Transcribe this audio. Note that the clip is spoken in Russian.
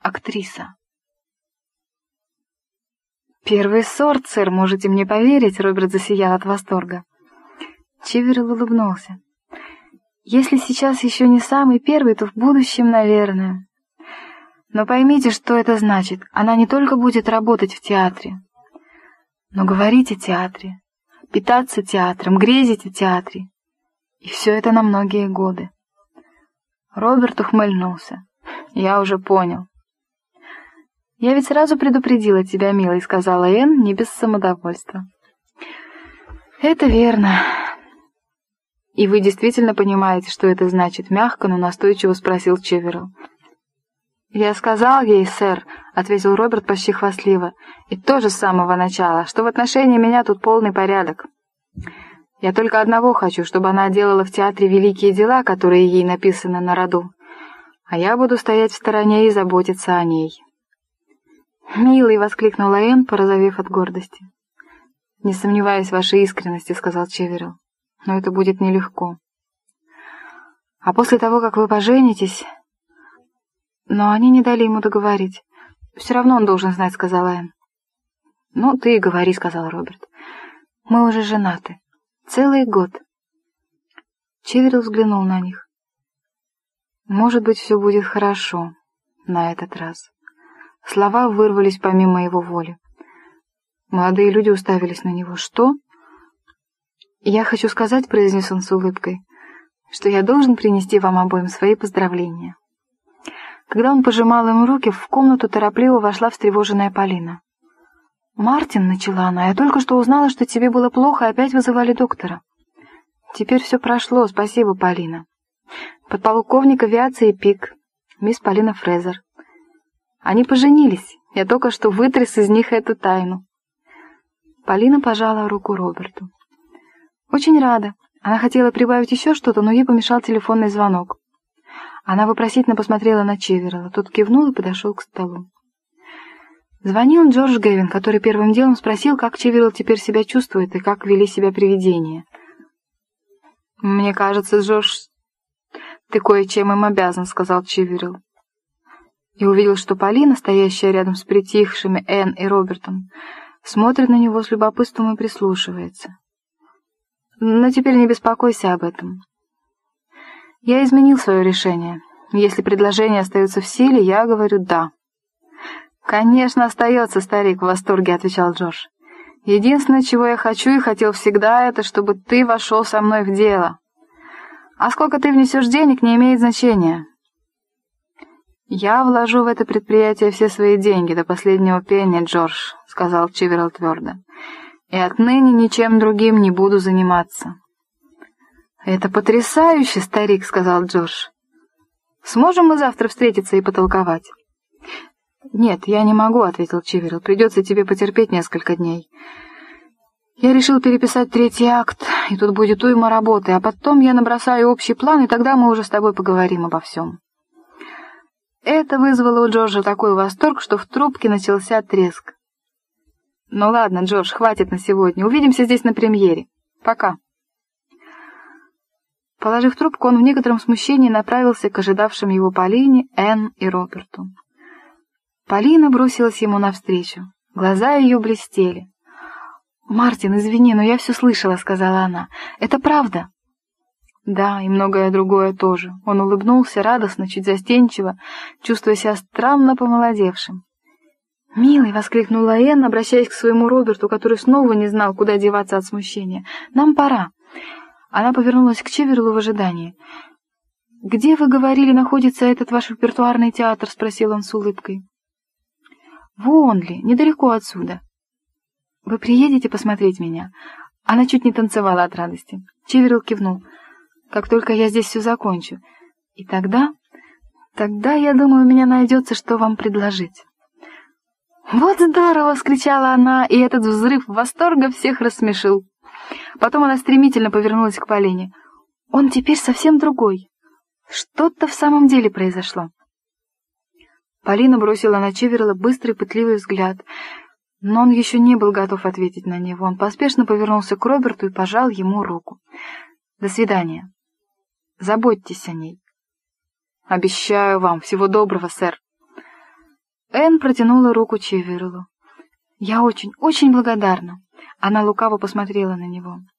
актриса. «Первый сорт, сэр, можете мне поверить», — Роберт засиял от восторга. Чиверилл улыбнулся. «Если сейчас еще не самый первый, то в будущем, наверное. Но поймите, что это значит. Она не только будет работать в театре, но говорить о театре, питаться театром, грезить о театре. И все это на многие годы». Роберт ухмыльнулся. «Я уже понял». «Я ведь сразу предупредила тебя, милый», — сказала Энн, не без самодовольства. «Это верно». «И вы действительно понимаете, что это значит?» — мягко, но настойчиво спросил Чиверилл. «Я сказал ей, сэр», — ответил Роберт почти хвастливо, — «и тоже с самого начала, что в отношении меня тут полный порядок. Я только одного хочу, чтобы она делала в театре великие дела, которые ей написаны на роду, а я буду стоять в стороне и заботиться о ней». «Милый!» — воскликнула Энн, порозовев от гордости. «Не сомневаюсь в вашей искренности», — сказал Чиверилл, — «но это будет нелегко. А после того, как вы поженитесь...» Но они не дали ему договорить. «Все равно он должен знать», — сказала Энн. «Ну, ты и говори», — сказал Роберт. «Мы уже женаты. Целый год». Чиверилл взглянул на них. «Может быть, все будет хорошо на этот раз». Слова вырвались помимо его воли. Молодые люди уставились на него. «Что?» «Я хочу сказать», — произнес он с улыбкой, «что я должен принести вам обоим свои поздравления». Когда он пожимал им руки, в комнату торопливо вошла встревоженная Полина. «Мартин», — начала она, — «я только что узнала, что тебе было плохо, и опять вызывали доктора». «Теперь все прошло, спасибо, Полина. Подполковник авиации Пик, мисс Полина Фрезер. Они поженились, я только что вытряс из них эту тайну». Полина пожала руку Роберту. «Очень рада». Она хотела прибавить еще что-то, но ей помешал телефонный звонок. Она вопросительно посмотрела на Чиверилла. Тот кивнул и подошел к столу. Звонил Джордж Гэвин, который первым делом спросил, как Чиверилл теперь себя чувствует и как вели себя привидения. «Мне кажется, Джордж, ты кое-чем им обязан», — сказал Чиверилл. И увидел, что Полина, стоящая рядом с притихшими Энн и Робертом, смотрит на него с любопытством и прислушивается. «Но теперь не беспокойся об этом. Я изменил свое решение. Если предложение остается в силе, я говорю «да». «Конечно, остается, старик», — в восторге отвечал Джордж. «Единственное, чего я хочу и хотел всегда, это чтобы ты вошел со мной в дело. А сколько ты внесешь денег, не имеет значения». «Я вложу в это предприятие все свои деньги до последнего пенни, Джордж», — сказал Чиверилл твердо. «И отныне ничем другим не буду заниматься». «Это потрясающе, старик», — сказал Джордж. «Сможем мы завтра встретиться и потолковать?» «Нет, я не могу», — ответил Чиверилл. «Придется тебе потерпеть несколько дней. Я решил переписать 3-й акт, и тут будет уйма работы, а потом я набросаю общий план, и тогда мы уже с тобой поговорим обо всем». Это вызвало у Джорджа такой восторг, что в трубке начался треск. «Ну ладно, Джордж, хватит на сегодня. Увидимся здесь на премьере. Пока». Положив трубку, он в некотором смущении направился к ожидавшим его Полине, Энн и Роберту. Полина бросилась ему навстречу. Глаза ее блестели. «Мартин, извини, но я все слышала», — сказала она. «Это правда?» «Да, и многое другое тоже». Он улыбнулся радостно, чуть застенчиво, чувствуя себя странно помолодевшим. «Милый», — воскликнула Энн, обращаясь к своему Роберту, который снова не знал, куда деваться от смущения. «Нам пора». Она повернулась к Чивериллу в ожидании. «Где, вы говорили, находится этот ваш репертуарный театр?» — спросил он с улыбкой. «В Уонли, недалеко отсюда. Вы приедете посмотреть меня?» Она чуть не танцевала от радости. Чиверилл кивнул. «Как только я здесь все закончу. И тогда, я думаю, у меня найдется, что вам предложить». «Вот здорово!» — вскричала она, и этот взрыв восторга всех рассмешил. Потом она стремительно повернулась к Полине. «Он теперь совсем другой. Что-то в самом деле произошло». Полина бросила на Чиверилла быстрый пытливый взгляд, но он еще не был готов ответить на него. Он поспешно повернулся к Роберту и пожал ему руку. «До свидания. Заботьтесь о ней». «Обещаю вам. Всего доброго, сэр». Энн протянула руку Чиверлу. «Я очень, очень благодарна». Она лукаво посмотрела на него.